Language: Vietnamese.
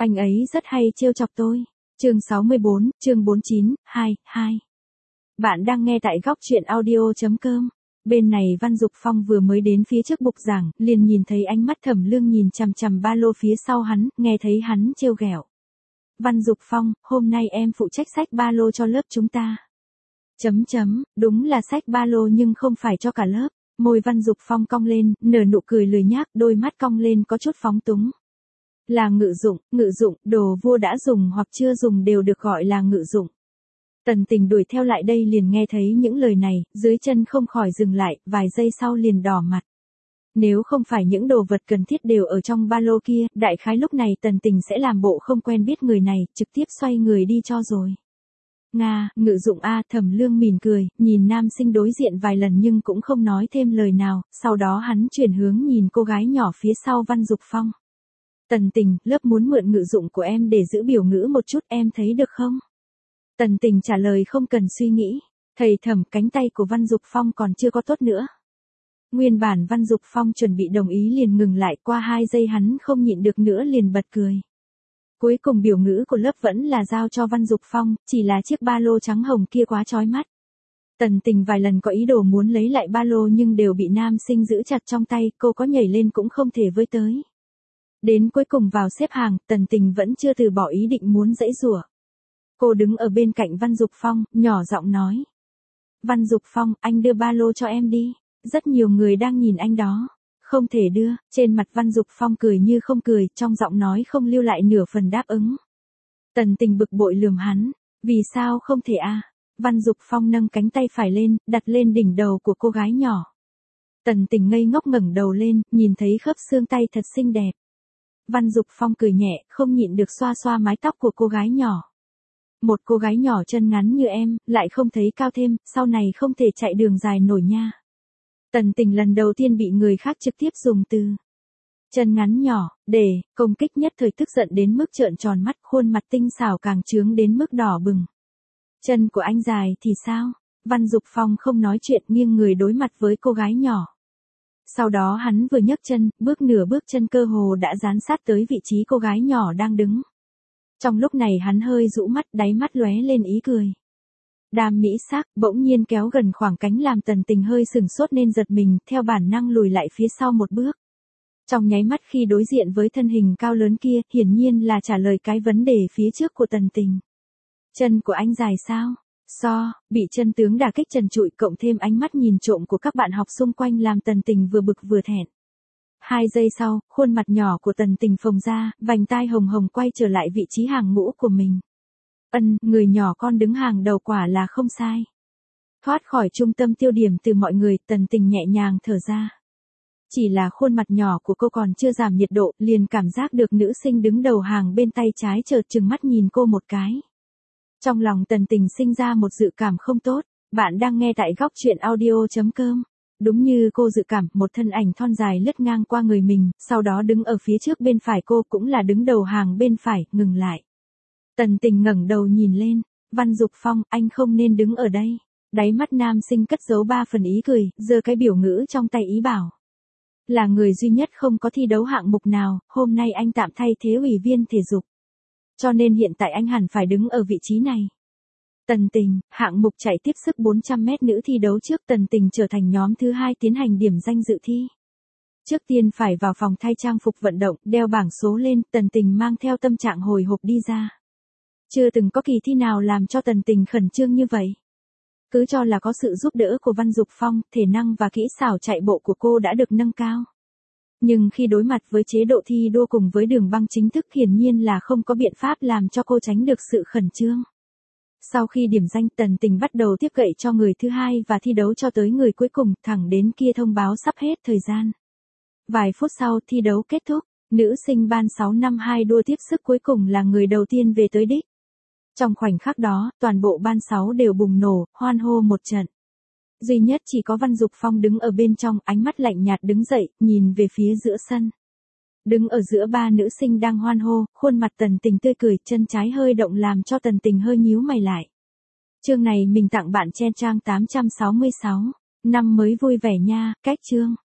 Anh ấy rất hay trêu chọc tôi. Chương 64, chương 49, 2. Bạn đang nghe tại góc truyện audio.com. Bên này Văn Dục Phong vừa mới đến phía trước bục giảng, liền nhìn thấy ánh mắt Thẩm Lương nhìn chằm chằm ba lô phía sau hắn, nghe thấy hắn trêu ghẹo. Văn Dục Phong, hôm nay em phụ trách xách ba lô cho lớp chúng ta. Đúng là xách ba lô nhưng không phải cho cả lớp. Môi Văn Dục Phong cong lên, nở nụ cười lười nhác, đôi mắt cong lên có chút phóng túng. Là ngự dụng, đồ vua đã dùng hoặc chưa dùng đều được gọi là ngự dụng. Tần Tình đuổi theo lại đây liền nghe thấy những lời này, dưới chân không khỏi dừng lại, vài giây sau liền đỏ mặt. Nếu không phải những đồ vật cần thiết đều ở trong ba lô kia, đại khái lúc này Tần Tình sẽ làm bộ không quen biết người này, trực tiếp xoay người đi cho rồi. Ngự dụng a, Thẩm Lương mỉm cười, nhìn nam sinh đối diện vài lần nhưng cũng không nói thêm lời nào, sau đó hắn chuyển hướng nhìn cô gái nhỏ phía sau Văn Dục Phong. Tần Tình, lớp muốn mượn ngự dụng của em để giữ biểu ngữ một chút, em thấy được không? Tần Tình trả lời không cần suy nghĩ. Thầy Thẩm, cánh tay của Văn Dục Phong còn chưa có tốt nữa. Nguyên bản Văn Dục Phong chuẩn bị đồng ý liền ngừng lại, qua 2 giây hắn không nhịn được nữa liền bật cười. Cuối cùng biểu ngữ của lớp vẫn là giao cho Văn Dục Phong, chỉ là chiếc ba lô trắng hồng kia quá chói mắt. Tần Tình vài lần có ý đồ muốn lấy lại ba lô nhưng đều bị nam sinh giữ chặt trong tay, cô có nhảy lên cũng không thể với tới. Đến cuối cùng vào xếp hàng, Tần Tình vẫn chưa từ bỏ ý định muốn giãy giụa. Cô đứng ở bên cạnh Văn Dục Phong, nhỏ giọng nói. Văn Dục Phong, anh đưa ba lô cho em đi. Rất nhiều người đang nhìn anh đó. Không thể đưa, trên mặt Văn Dục Phong cười như không cười, trong giọng nói không lưu lại nửa phần đáp ứng. Tần Tình bực bội lườm hắn. Vì sao không thể a? Văn Dục Phong nâng cánh tay phải lên, đặt lên đỉnh đầu của cô gái nhỏ. Tần Tình ngây ngốc ngẩng đầu lên, nhìn thấy khớp xương tay thật xinh đẹp. Văn Dục Phong cười nhẹ, không nhịn được xoa xoa mái tóc của cô gái nhỏ. Một cô gái nhỏ chân ngắn như em, lại không thấy cao thêm, sau này không thể chạy đường dài nổi nha. Tần Tình lần đầu tiên bị người khác trực tiếp dùng từ chân ngắn nhỏ, để công kích, nhất thời tức giận đến mức trợn tròn mắt, khuôn mặt tinh xảo càng trướng đến mức đỏ bừng. Chân của anh dài thì sao? Văn Dục Phong không nói chuyện, nghiêng người đối mặt với cô gái nhỏ. Sau đó hắn vừa nhấc chân, nửa bước chân cơ hồ đã dán sát tới vị trí cô gái nhỏ đang đứng. Trong lúc này hắn hơi rũ mắt, đáy mắt lóe lên ý cười. Đam mỹ sắc, bỗng nhiên kéo gần khoảng cánh làm Tần Tình hơi sừng sốt nên giật mình, theo bản năng lùi lại phía sau một bước. Trong nháy mắt khi đối diện với thân hình cao lớn kia, hiển nhiên là trả lời cái vấn đề phía trước của Tần Tình. Chân của anh dài sao? Bị chân tướng đả kích trần trụi cộng thêm ánh mắt nhìn trộm của các bạn học xung quanh làm Tần Tình vừa bực vừa thẹn. 2 giây sau, khuôn mặt nhỏ của Tần Tình phồng ra, vành tai hồng hồng quay trở lại vị trí hàng ngũ của mình. Người nhỏ con đứng hàng đầu quả là không sai. Thoát khỏi trung tâm tiêu điểm từ mọi người, Tần Tình nhẹ nhàng thở ra. Chỉ là khuôn mặt nhỏ của cô còn chưa giảm nhiệt độ, liền cảm giác được nữ sinh đứng đầu hàng bên tay trái chợt trừng mắt nhìn cô một cái. Trong lòng Tần Tình sinh ra một dự cảm không tốt. Bạn đang nghe tại góc truyện audio.com. Đúng như cô dự cảm, một thân ảnh thon dài lướt ngang qua người mình, sau đó đứng ở phía trước bên phải cô, cũng là đứng đầu hàng bên phải, ngừng lại. Tần Tình ngẩng đầu nhìn lên. Văn Dục Phong, anh không nên đứng ở đây. Đáy mắt nam sinh cất giấu 3 phần ý cười, giơ cái biểu ngữ trong tay ý bảo. Là người duy nhất không có thi đấu hạng mục nào, hôm nay anh tạm thay thế ủy viên thể dục. Cho nên hiện tại anh hẳn phải đứng ở vị trí này. Tần Tình, hạng mục chạy tiếp sức 400m nữ thi đấu trước, Tần Tình trở thành nhóm thứ 2 tiến hành điểm danh dự thi. Trước tiên phải vào phòng thay trang phục vận động, đeo bảng số lên, Tần Tình mang theo tâm trạng hồi hộp đi ra. Chưa từng có kỳ thi nào làm cho Tần Tình khẩn trương như vậy. Cứ cho là có sự giúp đỡ của Văn Dục Phong, thể năng và kỹ xảo chạy bộ của cô đã được nâng cao. Nhưng khi đối mặt với chế độ thi đua cùng với đường băng chính thức, hiển nhiên là không có biện pháp làm cho cô tránh được sự khẩn trương. Sau khi điểm danh, Tần Tình bắt đầu tiếp gậy cho người thứ 2 và thi đấu cho tới người cuối cùng, thẳng đến kia thông báo sắp hết thời gian. Vài phút sau thi đấu kết thúc, nữ sinh ban 6 năm 2 đua tiếp sức cuối cùng là người đầu tiên về tới đích. Trong khoảnh khắc đó, toàn bộ ban 6 đều bùng nổ, hoan hô một trận. Duy nhất chỉ có Văn Dục Phong đứng ở bên trong, ánh mắt lạnh nhạt đứng dậy, nhìn về phía giữa sân. Đứng ở giữa 3 nữ sinh đang hoan hô, khuôn mặt Tần Tình tươi cười, chân trái hơi động làm cho Tần Tình hơi nhíu mày lại. Chương này mình tặng bạn trên trang 866. Năm mới vui vẻ nha, cách chương.